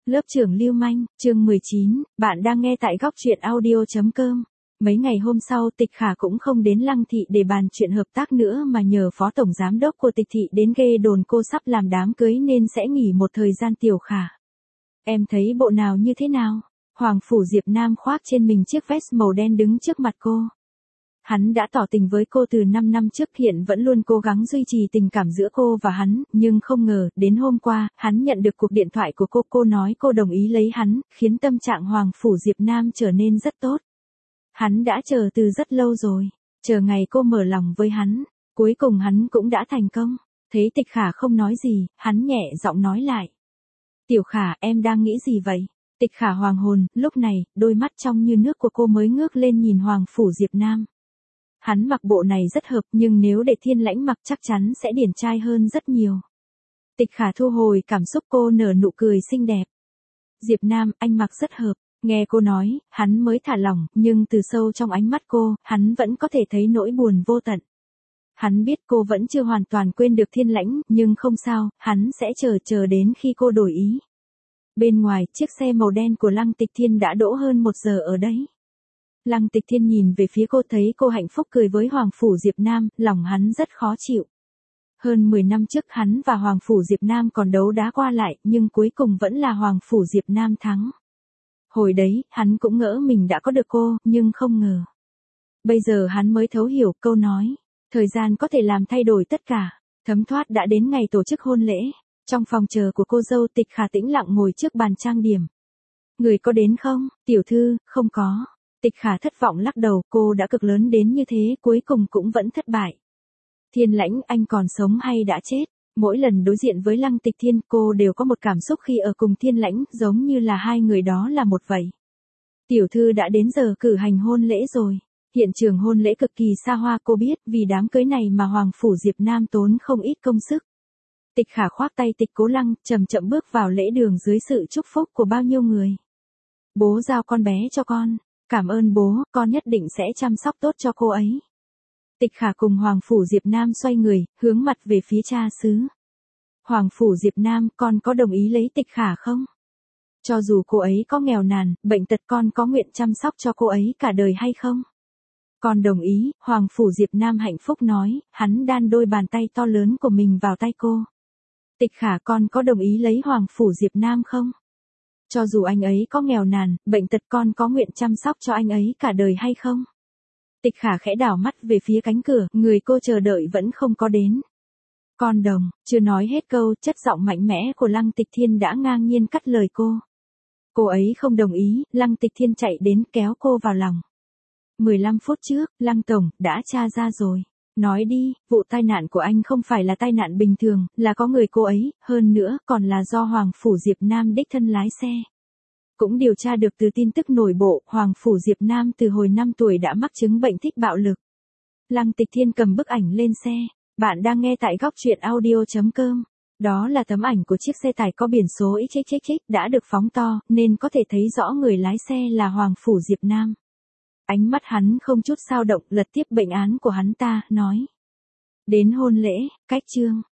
Lớp trưởng lưu manh, chương 19, bạn đang nghe tại góc truyện audio.com. Mấy ngày hôm sau Tịch Khả cũng không đến Lăng Thị để bàn chuyện hợp tác nữa mà nhờ phó tổng giám đốc của Tịch Thị đến ghê đồn cô sắp làm đám cưới nên sẽ nghỉ một thời gian. Tiểu Khả, em thấy bộ nào như thế nào? Hoàng Phủ Diệp Nam khoác trên mình chiếc vest màu đen đứng trước mặt cô. Hắn đã tỏ tình với cô từ 5 năm trước, hiện vẫn luôn cố gắng duy trì tình cảm giữa cô và hắn, nhưng không ngờ, đến hôm qua, hắn nhận được cuộc điện thoại của cô nói cô đồng ý lấy hắn, khiến tâm trạng Hoàng Phủ Diệp Nam trở nên rất tốt. Hắn đã chờ từ rất lâu rồi, chờ ngày cô mở lòng với hắn, cuối cùng hắn cũng đã thành công. Thấy Tịch Khả không nói gì, hắn nhẹ giọng nói lại. Tiểu Khả, em đang nghĩ gì vậy? Tịch Khả hoàng hồn, lúc này, đôi mắt trong như nước của cô mới ngước lên nhìn Hoàng Phủ Diệp Nam. Hắn mặc bộ này rất hợp, nhưng nếu để Thiên Lãnh mặc chắc chắn sẽ điển trai hơn rất nhiều. Tịch Khả thu hồi cảm xúc, cô nở nụ cười xinh đẹp. Diệp Nam, anh mặc rất hợp. Nghe cô nói, hắn mới thả lỏng, nhưng từ sâu trong ánh mắt cô, hắn vẫn có thể thấy nỗi buồn vô tận. Hắn biết cô vẫn chưa hoàn toàn quên được Thiên Lãnh, nhưng không sao, hắn sẽ chờ đến khi cô đổi ý. Bên ngoài, chiếc xe màu đen của Lăng Tịch Thiên đã đỗ hơn 1 giờ ở đấy. Lăng Tịch Thiên nhìn về phía cô, thấy cô hạnh phúc cười với Hoàng Phủ Diệp Nam, lòng hắn rất khó chịu. Hơn 10 năm trước hắn và Hoàng Phủ Diệp Nam còn đấu đá qua lại, nhưng cuối cùng vẫn là Hoàng Phủ Diệp Nam thắng. Hồi đấy, hắn cũng ngỡ mình đã có được cô, nhưng không ngờ. Bây giờ hắn mới thấu hiểu câu nói, thời gian có thể làm thay đổi tất cả. Thấm thoát đã đến ngày tổ chức hôn lễ. Trong phòng chờ của cô dâu, Tịch Khả tĩnh lặng ngồi trước bàn trang điểm. Người có đến không? Tiểu thư, không có. Tịch Khả thất vọng lắc đầu, cô đã cực lớn đến như thế, cuối cùng cũng vẫn thất bại. Thiên Lãnh, anh còn sống hay đã chết? Mỗi lần đối diện với Lăng Tịch Thiên, cô đều có một cảm xúc khi ở cùng Thiên Lãnh, giống như là hai người đó là một vậy. Tiểu thư đã đến giờ cử hành hôn lễ rồi. Hiện trường hôn lễ cực kỳ xa hoa, cô biết, vì đám cưới này mà Hoàng Phủ Diệp Nam tốn không ít công sức. Tịch Khả khoác tay Tịch Cố Lăng, chậm chậm bước vào lễ đường dưới sự chúc phúc của bao nhiêu người. Bố giao con bé cho con. Cảm ơn bố, con nhất định sẽ chăm sóc tốt cho cô ấy. Tịch Khả cùng Hoàng Phủ Diệp Nam xoay người, hướng mặt về phía cha xứ. Hoàng Phủ Diệp Nam, con có đồng ý lấy Tịch Khả không? Cho dù cô ấy có nghèo nàn, bệnh tật, con có nguyện chăm sóc cho cô ấy cả đời hay không? Con đồng ý, Hoàng Phủ Diệp Nam hạnh phúc nói, hắn đan đôi bàn tay to lớn của mình vào tay cô. Tịch Khả, con có đồng ý lấy Hoàng Phủ Diệp Nam không? Cho dù anh ấy có nghèo nàn, bệnh tật, con có nguyện chăm sóc cho anh ấy cả đời hay không? Tịch Khả khẽ đảo mắt về phía cánh cửa, người cô chờ đợi vẫn không có đến. Con đồng, chưa nói hết câu, chất giọng mạnh mẽ của Lăng Tịch Thiên đã ngang nhiên cắt lời cô. Cô ấy không đồng ý, Lăng Tịch Thiên chạy đến kéo cô vào lòng. 15 phút trước, Lăng Tổng, đã tra ra rồi. Nói đi, vụ tai nạn của anh không phải là tai nạn bình thường, là có người cô ấy, hơn nữa còn là do Hoàng Phủ Diệp Nam đích thân lái xe. Cũng điều tra được từ tin tức nổi bộ, Hoàng Phủ Diệp Nam từ hồi 5 tuổi đã mắc chứng bệnh thích bạo lực. Lăng Tịch Thiên cầm bức ảnh lên xe. Bạn đang nghe tại góc truyện audio.com. Đó là tấm ảnh của chiếc xe tải có biển số XXXX đã được phóng to, nên có thể thấy rõ người lái xe là Hoàng Phủ Diệp Nam. Ánh mắt hắn không chút dao động, lật tiếp bệnh án của hắn ta, nói. Đến hôn lễ, cách chương.